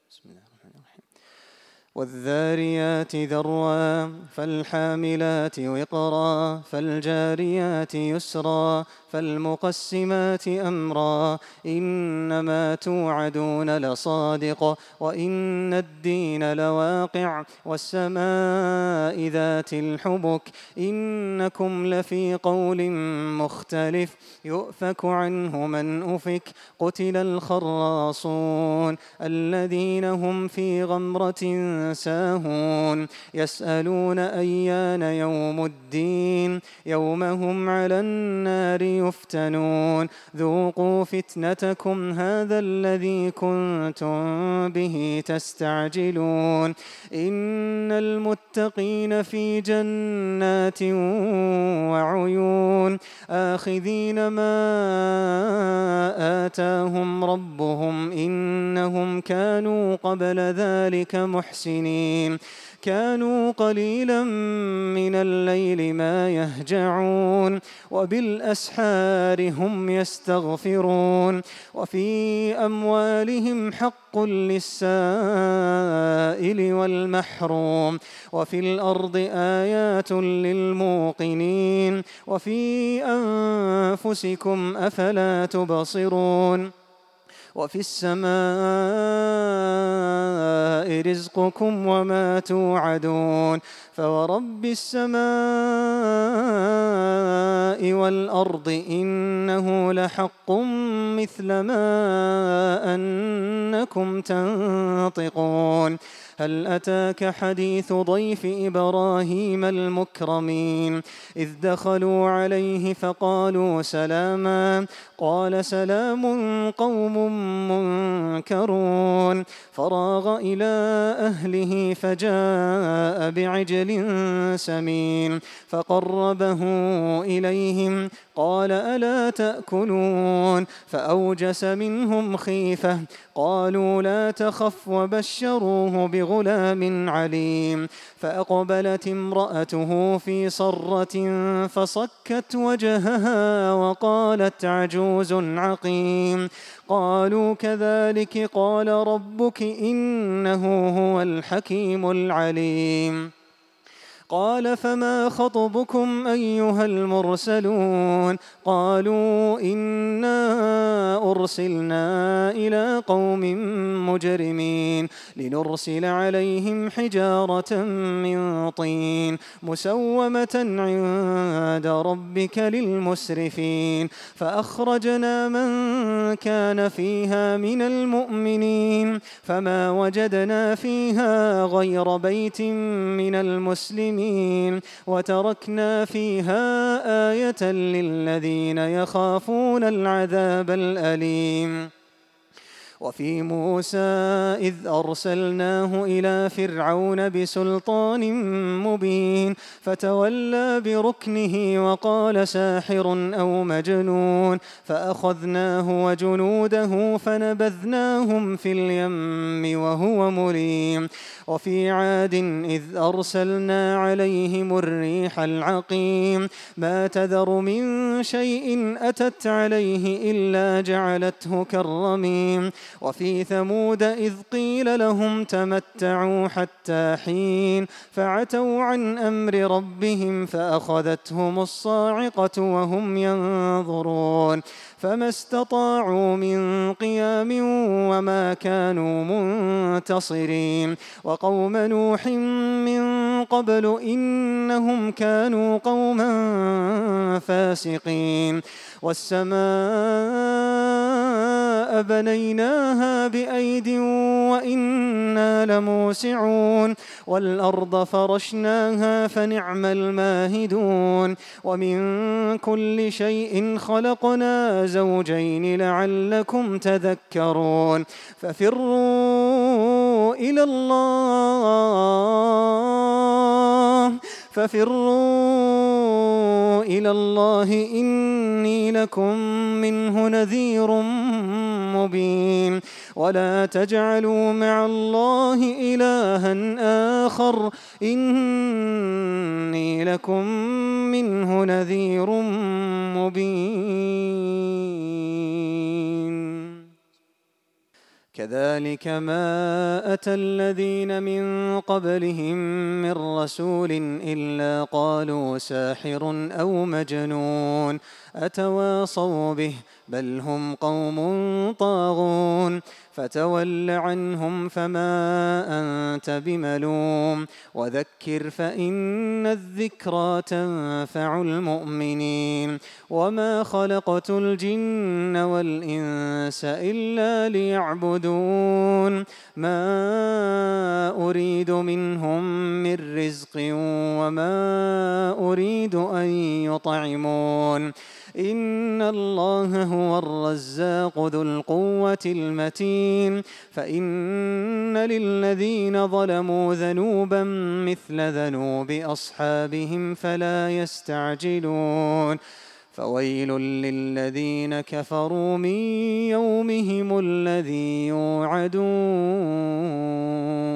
بسم الله الرحمن الرحيم. والذاريات ذروا فالحاملات وقرا فالجاريات يسرا فالمقسمات أمرا إنما توعدون لصادق وإن الدين لواقع والسماء ذات الحبك إنكم لفي قول مختلف يؤفك عنه من أفك قتل الخراصون الذين هم في غمرة ساهون يسألون أيان يوم الدين يوم هم على النار يفتنون ذوقوا فتنتكم هذا الذي كنتم به تستعجلون إن المتقين في جنات وعيون آخذين ما آتاهم ربهم إنهم كانوا قبل ذلك محسنين كانوا قليلا من الليل ما يهجعون وبالأسحار هم يستغفرون وفي أموالهم حق للسائل والمحروم وفي الأرض آيات للموقنين وفي أنفسكم أفلا تبصرون وفي السماء رزقكم وما توعدون فورب السماء والأرض إنه لحق مثل ما أنكم تنطقون هل أتاك حديث ضيف إبراهيم المكرمين إذ دخلوا عليه فقالوا سلاما قال سلام قوم منكرون فراغ إلى أهله فجاء بعجل سمين فقربه إليهم قال ألا تأكلون فأوجس منهم خيفة قالوا لا تخف وبشروه بغلام عليم فأقبلت امرأته في صرة فصكت وجهها وقالت عجوز عقيم قالوا كذلك قال ربك إنه هو الحكيم العليم قال فما خطبكم أيها المرسلون قالوا إنا أرسلنا إلى قوم مجرمين لنرسل عليهم حجارة من طين مسومة عند ربك للمسرفين فأخرجنا من كان فيها من المؤمنين فما وجدنا فيها غير بيت من المسلمين وتركنا فيها آية للذين يخافون العذاب الأليم وفي موسى إذ أرسلناه إلى فرعون بسلطان مبين فتولى بركنه وقال ساحر أو مجنون فأخذناه وجنوده فنبذناهم في اليم وهو مليم وفي عاد إذ أرسلنا عليهم الريح العقيم ما تذر من شيء أتت عليه إلا جعلته كالرميم وفي ثمود إذ قيل لهم تمتعوا حتى حين فعتوا عن أمر ربهم فأخذتهم الصاعقة وهم ينظرون فما استطاعوا من قيام وما كانوا منتصرين وقوم نوح من قبل إنهم كانوا قوما فاسقين والسماء بنيناها بأيد وإنا لموسعون والأرض فرشناها فنعم الماهدون ومن كل شيء خلقنا زوجين لعلكم تذكرون ففروا إلى الله إني لكم منه نذير مبين ولا تجعلوا مع الله إلها آخر إني لكم منه نذير مبين كذلك ما أتى الذين من قبلهم من رسول إلا قالوا ساحر أو مجنون أتواصوا به بل هم قوم طاغون فتول عنهم فما أنت بملوم وذكر فإن الذكرى تنفع المؤمنين وما خلقت الجن والإنس إلا ليعبدون ما أريد منهم من رزق وما أريد أن يطعمون إن الله هو الرزاق ذو القوة المتين فإن للذين ظلموا ذنوبا مثل ذنوب أصحابهم فلا يستعجلون فويل للذين كفروا من يومهم الذي يوعدون